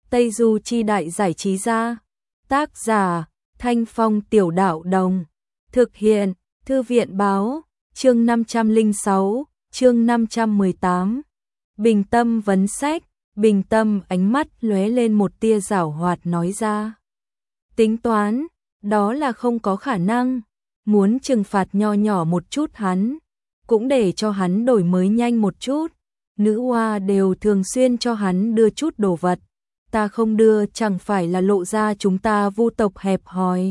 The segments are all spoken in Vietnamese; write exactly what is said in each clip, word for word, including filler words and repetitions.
Tây Du Chi Đại Giải Trí Gia. Tác giả Thanh Phong Tiểu Đạo Đồng. Thực hiện Thư viện Báo. Chương năm trăm lẻ sáu, chương năm trăm mười tám. Bình Tâm vấn sách. Bình Tâm ánh mắt lóe lên một tia giảo hoạt nói ra. Tính toán, đó là không có khả năng. Muốn trừng phạt nho nhỏ một chút hắn, cũng để cho hắn đổi mới nhanh một chút. Nữ hoa đều thường xuyên cho hắn đưa chút đồ vật. Ta không đưa chẳng phải là lộ ra chúng ta Vu tộc hẹp hòi.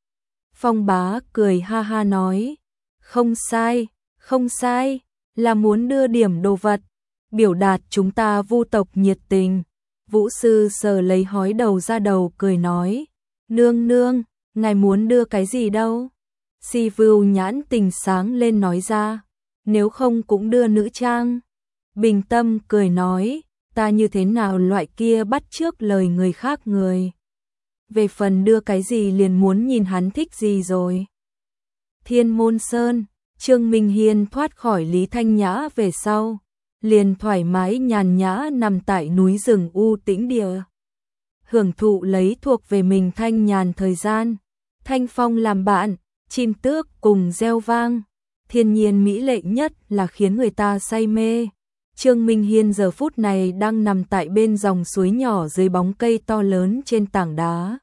Phong Bá cười ha ha nói. Không sai, không sai, là muốn đưa điểm đồ vật, biểu đạt chúng ta Vu tộc nhiệt tình. Vũ sư sờ lấy hói đầu ra đầu cười nói. Nương nương, ngài muốn đưa cái gì đâu? Si Vưu nhãn tình sáng lên nói ra. Nếu không cũng đưa nữ trang. Bình Tâm cười nói. Ta như thế nào loại kia bắt chước lời người khác người. Về phần đưa cái gì liền muốn nhìn hắn thích gì rồi. Thiên Môn Sơn, Trương Minh Hiên thoát khỏi Lý Thanh Nhã về sau, liền thoải mái nhàn nhã nằm tại núi rừng u tĩnh địa. Hưởng thụ lấy thuộc về mình thanh nhàn thời gian, thanh phong làm bạn, chim tước cùng reo vang. Thiên nhiên mỹ lệ nhất là khiến người ta say mê. Trương Minh Hiên giờ phút này đang nằm tại bên dòng suối nhỏ dưới bóng cây to lớn trên tảng đá.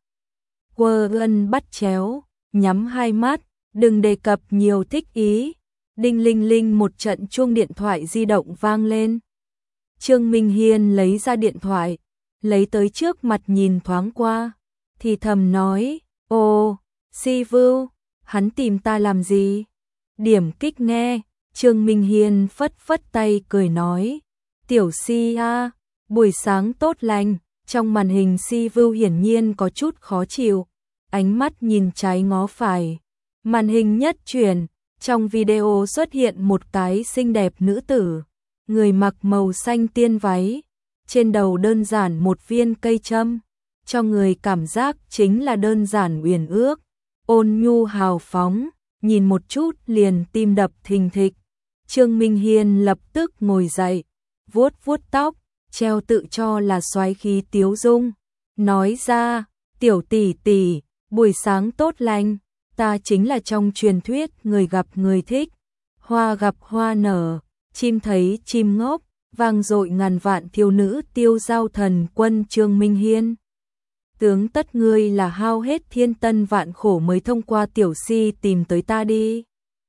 Quơ gân bắt chéo, nhắm hai mắt, đừng đề cập nhiều thích ý. Đinh linh linh một trận chuông điện thoại di động vang lên. Trương Minh Hiên lấy ra điện thoại, lấy tới trước mặt nhìn thoáng qua, thì thầm nói, ồ, Si Vưu, hắn tìm ta làm gì? Điểm kích nghe. Trương Minh Hiên phất phất tay cười nói. Tiểu Si a, buổi sáng tốt lành. Trong màn hình Si Vưu hiển nhiên có chút khó chịu, ánh mắt nhìn trái ngó phải. Màn hình nhất chuyển, trong video xuất hiện một cái xinh đẹp nữ tử, người mặc màu xanh tiên váy, trên đầu đơn giản một viên cây châm, cho người cảm giác chính là đơn giản uyển ước, ôn nhu hào phóng, nhìn một chút liền tim đập thình thịch. Trương Minh Hiên lập tức ngồi dậy, vuốt vuốt tóc, treo tự cho là soái khí tiếu dung, nói ra, tiểu tỷ tỷ, buổi sáng tốt lành, ta chính là trong truyền thuyết người gặp người thích, hoa gặp hoa nở, chim thấy chim ngốc, vang dội ngàn vạn thiếu nữ tiêu giao thần quân Trương Minh Hiên. Tướng tất ngươi là hao hết thiên tân vạn khổ mới thông qua tiểu Si tìm tới ta đi.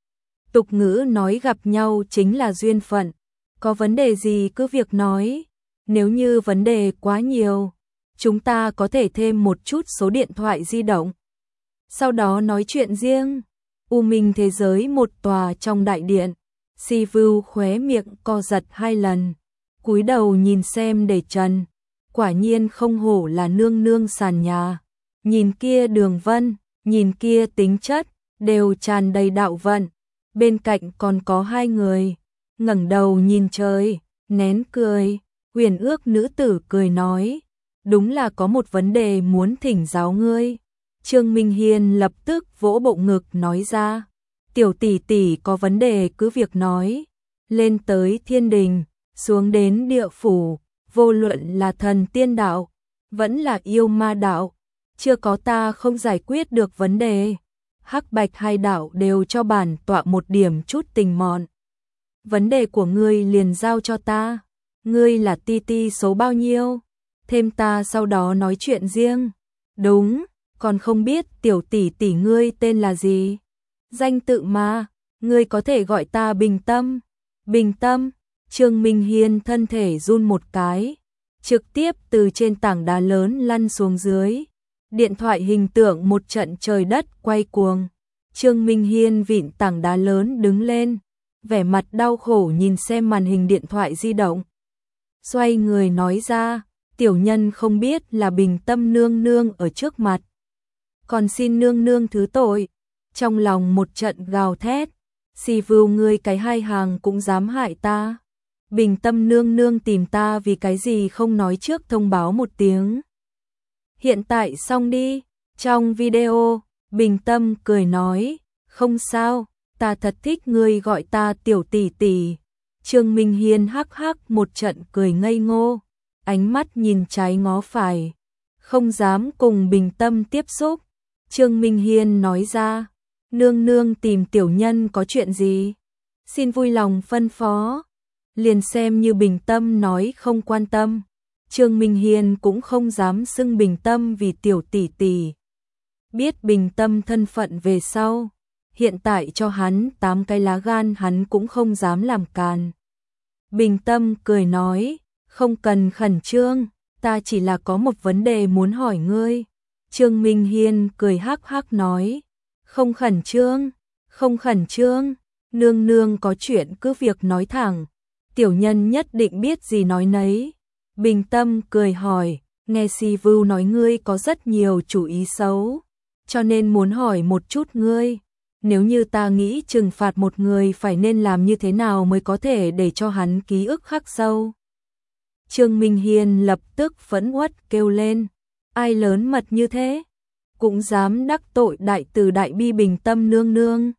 Tục ngữ nói gặp nhau chính là duyên phận, có vấn đề gì cứ việc nói, nếu như vấn đề quá nhiều, chúng ta có thể thêm một chút số điện thoại di động. Sau đó nói chuyện riêng. U Minh thế giới một tòa trong đại điện, Si Vưu khóe miệng co giật hai lần, cúi đầu nhìn xem để trần, quả nhiên không hổ là nương nương sàn nhà, nhìn kia đường vân, nhìn kia tính chất, đều tràn đầy đạo vận. Bên cạnh còn có hai người, ngẩng đầu nhìn trời, nén cười. Huyền ước nữ tử cười nói, đúng là có một vấn đề muốn thỉnh giáo ngươi. Trương Minh Hiên lập tức vỗ bộ ngực nói ra, tiểu tỷ tỷ có vấn đề cứ việc nói, lên tới thiên đình, xuống đến địa phủ, vô luận là thần tiên đạo, vẫn là yêu ma đạo, chưa có ta không giải quyết được vấn đề. Hắc bạch hai đạo đều cho bản tọa một điểm chút tình mọn. Vấn đề của ngươi liền giao cho ta, ngươi là ti ti số bao nhiêu, thêm ta sau đó nói chuyện riêng. Đúng, còn không biết tiểu tỷ tỷ ngươi tên là gì? Danh tự mà, ngươi có thể gọi ta Bình Tâm. Bình Tâm. Trương Minh Hiên thân thể run một cái, trực tiếp từ trên tảng đá lớn lăn xuống dưới. Điện thoại hình tượng một trận trời đất quay cuồng. Trương Minh Hiên vịn tảng đá lớn đứng lên, vẻ mặt đau khổ nhìn xem màn hình điện thoại di động. Xoay người nói ra, tiểu nhân không biết là Bình Tâm nương nương ở trước mặt, còn xin nương nương thứ tội. Trong lòng một trận gào thét, Si Vưu ngươi cái hai hàng cũng dám hại ta. Bình Tâm nương nương tìm ta vì cái gì không nói trước thông báo một tiếng. Hiện tại xong đi. Trong video, Bình Tâm cười nói, không sao, ta thật thích ngươi gọi ta tiểu tỷ tỷ. Trương Minh Hiên hắc hắc một trận cười ngây ngô, ánh mắt nhìn trái ngó phải, không dám cùng Bình Tâm tiếp xúc. Trương Minh Hiên nói ra, nương nương tìm tiểu nhân có chuyện gì? Xin vui lòng phân phó. Liền xem như Bình Tâm nói không quan tâm. Trương Minh Hiên cũng không dám xưng Bình Tâm vì tiểu tỷ tỷ. Biết Bình Tâm thân phận về sau, hiện tại cho hắn tám cái lá gan hắn cũng không dám làm càn. Bình Tâm cười nói, không cần khẩn trương, ta chỉ là có một vấn đề muốn hỏi ngươi. Trương Minh Hiên cười hắc hắc nói, không khẩn trương, không khẩn trương, nương nương có chuyện cứ việc nói thẳng, tiểu nhân nhất định biết gì nói nấy. Bình Tâm cười hỏi, nghe Si Vưu nói ngươi có rất nhiều chủ ý xấu, cho nên muốn hỏi một chút ngươi, nếu như ta nghĩ trừng phạt một người phải nên làm như thế nào mới có thể để cho hắn ký ức khắc sâu. Trương Minh Hiên lập tức phẫn uất kêu lên, ai lớn mật như thế, cũng dám đắc tội đại từ đại bi Bình Tâm nương nương.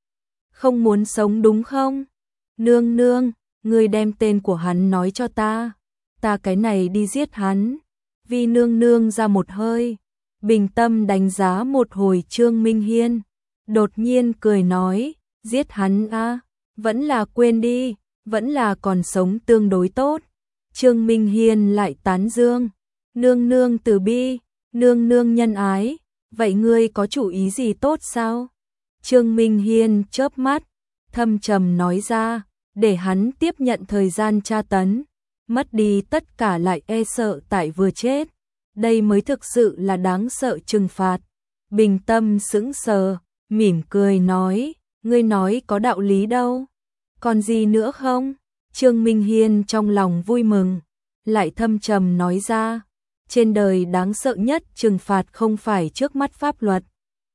Không muốn sống đúng không? Nương nương, ngươi đem tên của hắn nói cho ta, ta cái này đi giết hắn. Vì nương nương ra một hơi, Bình Tâm đánh giá một hồi Trương Minh Hiên, đột nhiên cười nói, giết hắn à, vẫn là quên đi, vẫn là còn sống tương đối tốt. Trương Minh Hiên lại tán dương, nương nương từ bi, nương nương nhân ái, vậy ngươi có chủ ý gì tốt sao? Trương Minh Hiên chớp mắt, thâm trầm nói ra, để hắn tiếp nhận thời gian tra tấn, mất đi tất cả lại e sợ tại vừa chết, đây mới thực sự là đáng sợ trừng phạt. Bình Tâm sững sờ, mỉm cười nói, ngươi nói có đạo lý đâu, còn gì nữa không? Trương Minh Hiên trong lòng vui mừng, lại thâm trầm nói ra, trên đời đáng sợ nhất trừng phạt không phải trước mắt pháp luật,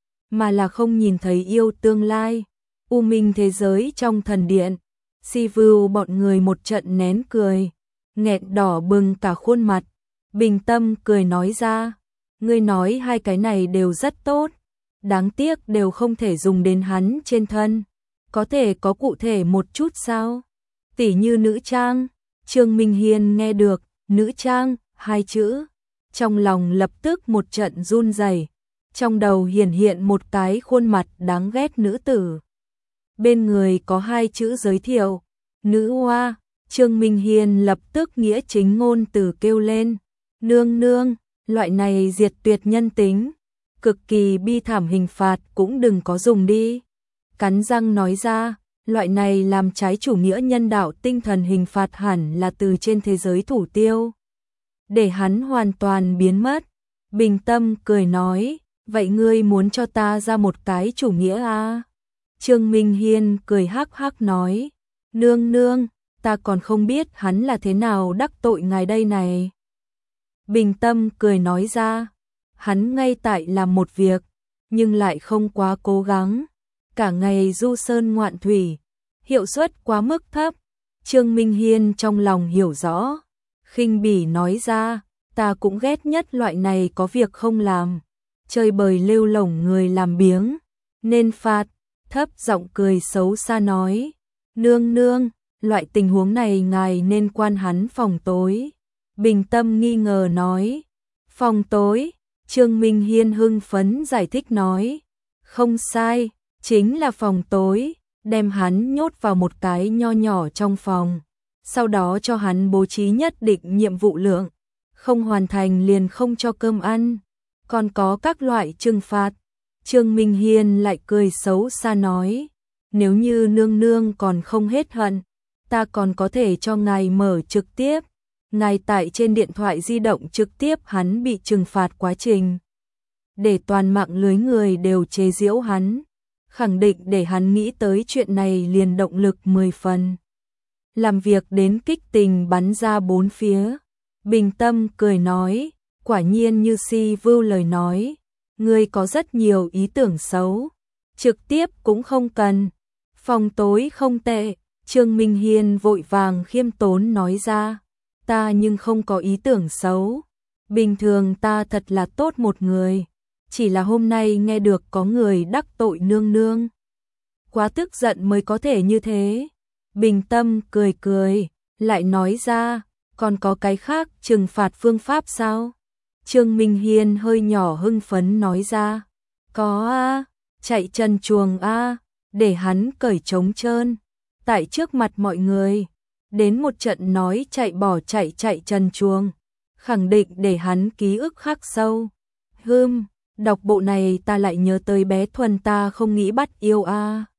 mà là không nhìn thấy yêu tương lai. U minh thế giới trong thần điện, Si Vưu bọn người một trận nén cười, nghẹn đỏ bừng cả khuôn mặt. Bình Tâm cười nói ra, ngươi nói hai cái này đều rất tốt, đáng tiếc đều không thể dùng đến hắn trên thân, có thể có cụ thể một chút sao? Tỉ như nữ trang. Trương Minh Hiên nghe được nữ trang hai chữ, trong lòng lập tức một trận run rẩy, trong đầu hiển hiện một cái khuôn mặt đáng ghét nữ tử. Bên người có hai chữ giới thiệu, nữ oa. Trương Minh Hiên lập tức nghĩa chính ngôn từ kêu lên, nương nương, loại này diệt tuyệt nhân tính, cực kỳ bi thảm hình phạt cũng đừng có dùng đi. Cắn răng nói ra, loại này làm trái chủ nghĩa nhân đạo tinh thần hình phạt hẳn là từ trên thế giới thủ tiêu, để hắn hoàn toàn biến mất. Bình Tâm cười nói, vậy ngươi muốn cho ta ra một cái chủ nghĩa à? Trương Minh Hiên cười hắc hắc nói, nương nương, ta còn không biết hắn là thế nào đắc tội ngài đây này. Bình Tâm cười nói ra, hắn ngay tại làm một việc, nhưng lại không quá cố gắng, cả ngày du sơn ngoạn thủy, hiệu suất quá mức thấp. Trương Minh Hiên trong lòng hiểu rõ, khinh bỉ nói ra, ta cũng ghét nhất loại này có việc không làm, chơi bời lêu lổng người làm biếng, nên phạt. Thấp giọng cười xấu xa nói, nương nương, loại tình huống này ngài nên quan hắn phòng tối. Bình Tâm nghi ngờ nói, phòng tối. Trương Minh Hiên hưng phấn giải thích nói, không sai, chính là phòng tối, đem hắn nhốt vào một cái nho nhỏ trong phòng, sau đó cho hắn bố trí nhất định nhiệm vụ lượng, không hoàn thành liền không cho cơm ăn, còn có các loại trừng phạt. Trương Minh Hiên lại cười xấu xa nói, nếu như nương nương còn không hết hận, ta còn có thể cho ngài mở trực tiếp, ngài tại trên điện thoại di động trực tiếp hắn bị trừng phạt quá trình, để toàn mạng lưới người đều chế giễu hắn, khẳng định để hắn nghĩ tới chuyện này liền động lực mười phần. Làm việc đến kích tình bắn ra bốn phía. Bình Tâm cười nói, quả nhiên như Si Vưu lời nói, ngươi có rất nhiều ý tưởng xấu, trực tiếp cũng không cần, phòng tối không tệ. Trương Minh Hiên vội vàng khiêm tốn nói ra, ta nhưng không có ý tưởng xấu, bình thường ta thật là tốt một người, chỉ là hôm nay nghe được có người đắc tội nương nương, quá tức giận mới có thể như thế. Bình Tâm cười cười, lại nói ra, còn có cái khác trừng phạt phương pháp sao? Trương Minh Hiên hơi nhỏ hưng phấn nói ra. Có a, chạy trần chuồng a, để hắn cởi trống trơn. Tại trước mặt mọi người, đến một trận nói chạy bỏ chạy chạy trần chuồng, khẳng định để hắn ký ức khắc sâu. Hừm, đọc bộ này ta lại nhớ tới bé Thuần ta không nghĩ bắt yêu a.